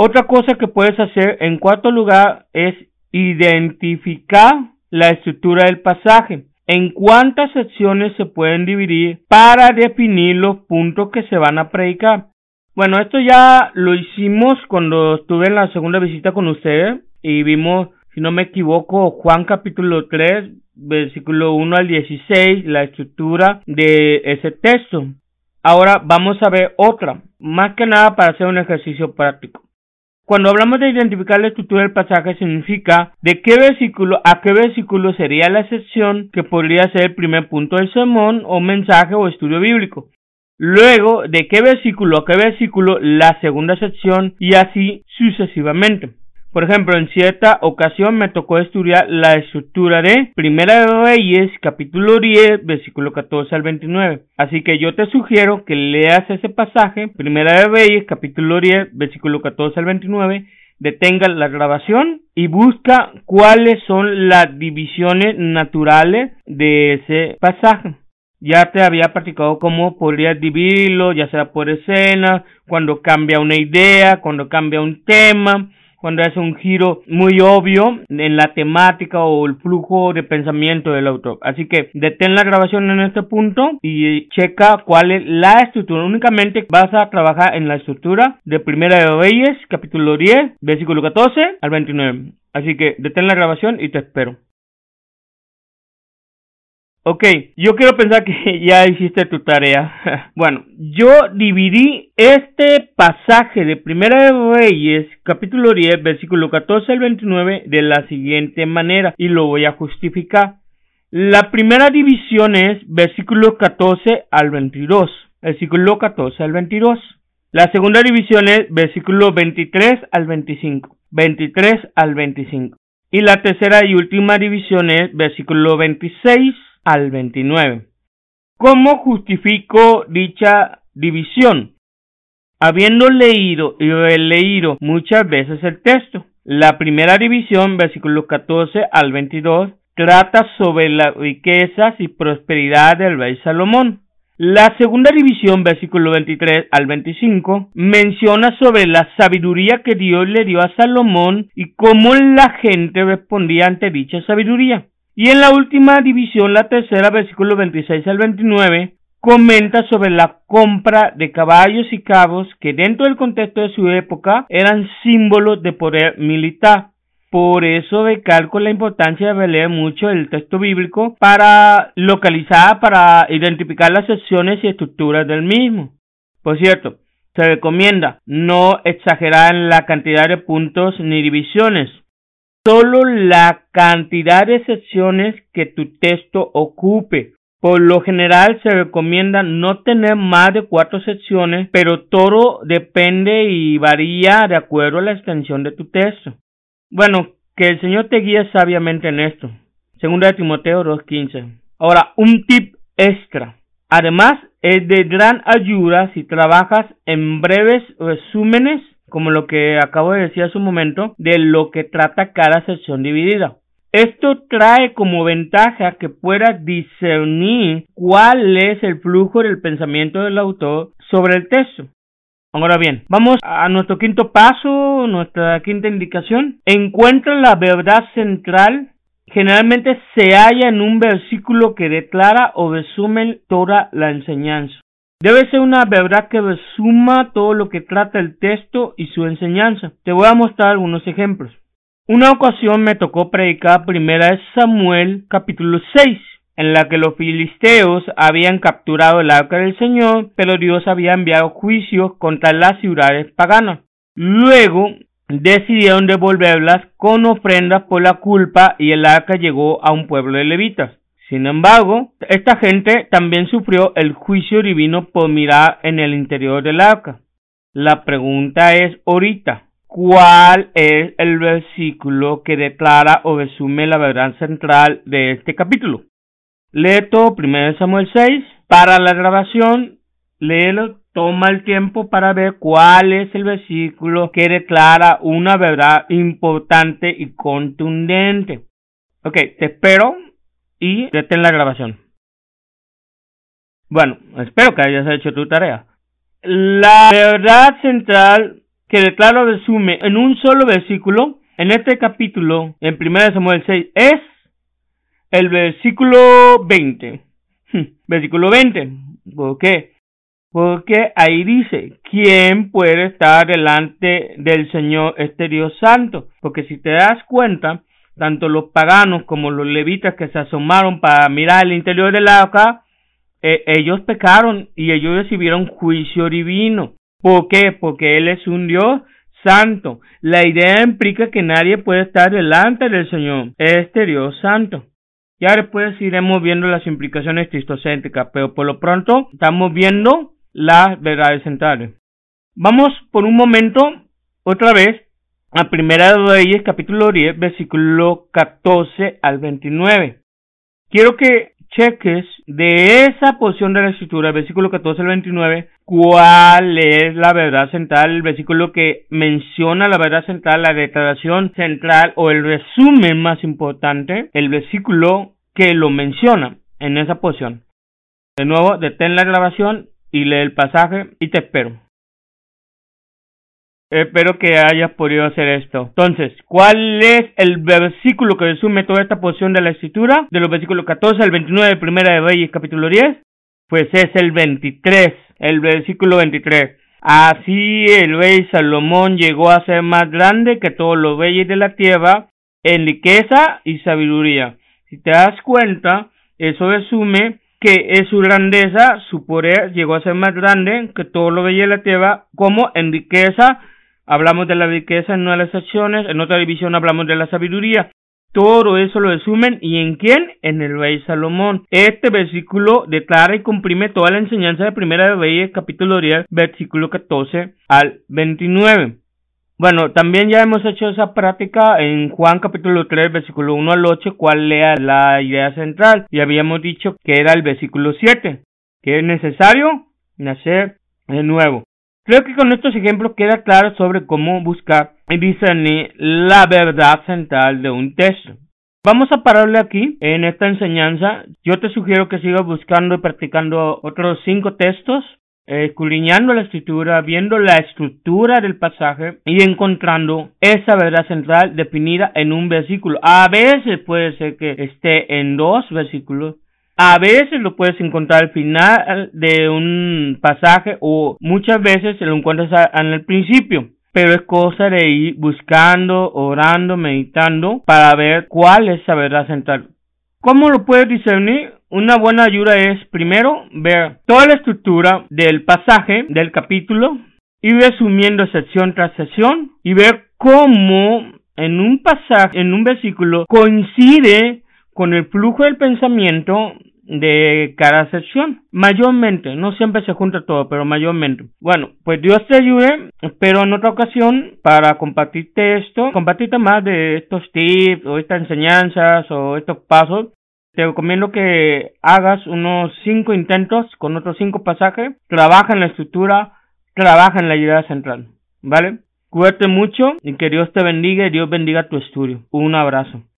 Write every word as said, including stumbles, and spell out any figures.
Otra cosa que puedes hacer en cuarto lugar es identificar la estructura del pasaje. En cuántas secciones se pueden dividir para definir los puntos que se van a predicar. Bueno, esto ya lo hicimos cuando estuve en la segunda visita con ustedes y vimos, si no me equivoco, Juan capítulo tres, versículo uno al dieciséis, la estructura de ese texto. Ahora vamos a ver otra, más que nada para hacer un ejercicio práctico. Cuando hablamos de identificar la estructura del pasaje, significa de qué versículo a qué versículo sería la sección que podría ser el primer punto del sermón o mensaje o estudio bíblico. Luego, de qué versículo a qué versículo la segunda sección y así sucesivamente. Por ejemplo, en cierta ocasión me tocó estudiar la estructura de Primera de Reyes, capítulo diez, versículo catorce al veintinueve. Así que yo te sugiero que leas ese pasaje, Primera de Reyes, capítulo diez, versículo catorce al veintinueve, detenga la grabación y busca cuáles son las divisiones naturales de ese pasaje. Ya te había practicado cómo podrías dividirlo, ya sea por escena, cuando cambia una idea, cuando cambia un tema, cuando hace un giro muy obvio en la temática o el flujo de pensamiento del autor. Así que detén la grabación en este punto y checa cuál es la estructura. Únicamente vas a trabajar en la estructura de Primera de Reyes, capítulo diez, versículo catorce al veintinueve. Así que detén la grabación y te espero. Ok, yo quiero pensar que ya hiciste tu tarea. Bueno, yo dividí este pasaje de Primera de Reyes, capítulo diez, versículo catorce al veintinueve, de la siguiente manera, y lo voy a justificar. La primera división es versículo catorce al veintidós, versículo catorce al veintidós. La segunda división es versículo veintitrés al veinticinco, veintitrés al veinticinco. Y la tercera y última división es versículo veintiséis al veintinueve. ¿Cómo justifico dicha división? Habiendo leído y releído muchas veces el texto. La primera división, versículos catorce al veintidós, trata sobre las riquezas y prosperidad del rey Salomón. La segunda división, versículo veintitrés al veinticinco, menciona sobre la sabiduría que Dios le dio a Salomón y cómo la gente respondía ante dicha sabiduría. Y en la última división, la tercera, versículo veintiséis al veintinueve, comenta sobre la compra de caballos y cabos que dentro del contexto de su época eran símbolos de poder militar. Por eso recalco la importancia de leer mucho el texto bíblico para localizar, para identificar las secciones y estructuras del mismo. Por cierto, se recomienda no exagerar en la cantidad de puntos ni divisiones. Solo la cantidad de secciones que tu texto ocupe. Por lo general se recomienda no tener más de cuatro secciones, pero todo depende y varía de acuerdo a la extensión de tu texto. Bueno, que el Señor te guíe sabiamente en esto. Segunda de Timoteo dos quince. Ahora, un tip extra. Además, es de gran ayuda si trabajas en breves resúmenes, como lo que acabo de decir hace un momento, de lo que trata cada sección dividida. Esto trae como ventaja que puedas discernir cuál es el flujo del pensamiento del autor sobre el texto. Ahora bien, vamos a nuestro quinto paso, nuestra quinta indicación. Encuentra la verdad central. Generalmente se halla en un versículo que declara o resume toda la enseñanza. Debe ser una verdad que resuma todo lo que trata el texto y su enseñanza. Te voy a mostrar algunos ejemplos. Una ocasión me tocó predicar Primera de Samuel, capítulo seis, en la que los filisteos habían capturado el arca del Señor, pero Dios había enviado juicios contra las ciudades paganas. Luego decidieron devolverlas con ofrendas por la culpa y el arca llegó a un pueblo de levitas. Sin embargo, esta gente también sufrió el juicio divino por mirar en el interior del arca. La pregunta es ahorita, ¿cuál es el versículo que declara o resume la verdad central de este capítulo? Lee todo Primera de Samuel seis, para la grabación, léelo, toma el tiempo para ver cuál es el versículo que declara una verdad importante y contundente. Ok, te espero. Y detén la grabación. Bueno, espero que hayas hecho tu tarea. La verdad central que de claro resume en un solo versículo, en este capítulo, en primera de Samuel seis, es el versículo veinte. Versículo veinte. ¿Por qué? Porque ahí dice, ¿quién puede estar delante del Señor este Dios santo? Porque si te das cuenta, tanto los paganos como los levitas que se asomaron para mirar el interior del arca, eh, ellos pecaron y ellos recibieron juicio divino. ¿Por qué? Porque Él es un Dios santo. La idea implica que nadie puede estar delante del Señor, este Dios santo. Ya después iremos viendo las implicaciones cristocéntricas, pero por lo pronto estamos viendo las verdades centrales. Vamos por un momento, otra vez, a Primera de Reyes, capítulo diez, versículo catorce al veintinueve. Quiero que cheques de esa porción de la escritura, el versículo catorce al veintinueve, cuál es la verdad central, el versículo que menciona la verdad central, la declaración central o el resumen más importante, el versículo que lo menciona en esa porción. De nuevo, detén la grabación y lee el pasaje y te espero. Espero que hayas podido hacer esto. Entonces, ¿cuál es el versículo que resume toda esta porción de la escritura? De los versículos catorce al veintinueve de Primera de Reyes, capítulo diez. Pues es el veintitrés, el versículo veintitrés. Así el rey Salomón llegó a ser más grande que todos los reyes de la tierra en riqueza y sabiduría. Si te das cuenta, eso resume que es su grandeza, su poder llegó a ser más grande que todos los reyes de la tierra, como en riqueza. Hablamos de la riqueza en una de las secciones, en otra división hablamos de la sabiduría. Todo eso lo resumen, ¿y en quién? En el rey Salomón. Este versículo declara y comprime toda la enseñanza de Primera de Reyes, capítulo diez, versículo catorce al veintinueve. Bueno, también ya hemos hecho esa práctica en Juan capítulo tres, versículo uno al ocho, cuál era la idea central. Y habíamos dicho que era el versículo siete, que es necesario nacer de nuevo. Creo que con estos ejemplos queda claro sobre cómo buscar y discernir la verdad central de un texto. Vamos a pararle aquí en esta enseñanza. Yo te sugiero que sigas buscando y practicando otros cinco textos, escudriñando la escritura, viendo la estructura del pasaje y encontrando esa verdad central definida en un versículo. A veces puede ser que esté en dos versículos. A veces lo puedes encontrar al final de un pasaje o muchas veces lo encuentras en el principio. Pero es cosa de ir buscando, orando, meditando para ver cuál es la verdad central. ¿Cómo lo puedes discernir? Una buena ayuda es primero ver toda la estructura del pasaje, del capítulo, y resumiendo sección tras sección y ver cómo en un pasaje, en un versículo, coincide con el flujo del pensamiento de cada sección. Mayormente, no siempre se junta todo, pero mayormente. Bueno, pues Dios te ayude. Espero en otra ocasión para compartirte esto, compartirte más de estos tips o estas enseñanzas o estos pasos. Te recomiendo que hagas unos cinco intentos con otros cinco pasajes. Trabaja en la estructura, trabaja en la idea central, ¿vale? Cuídate mucho y que Dios te bendiga y Dios bendiga tu estudio. Un abrazo.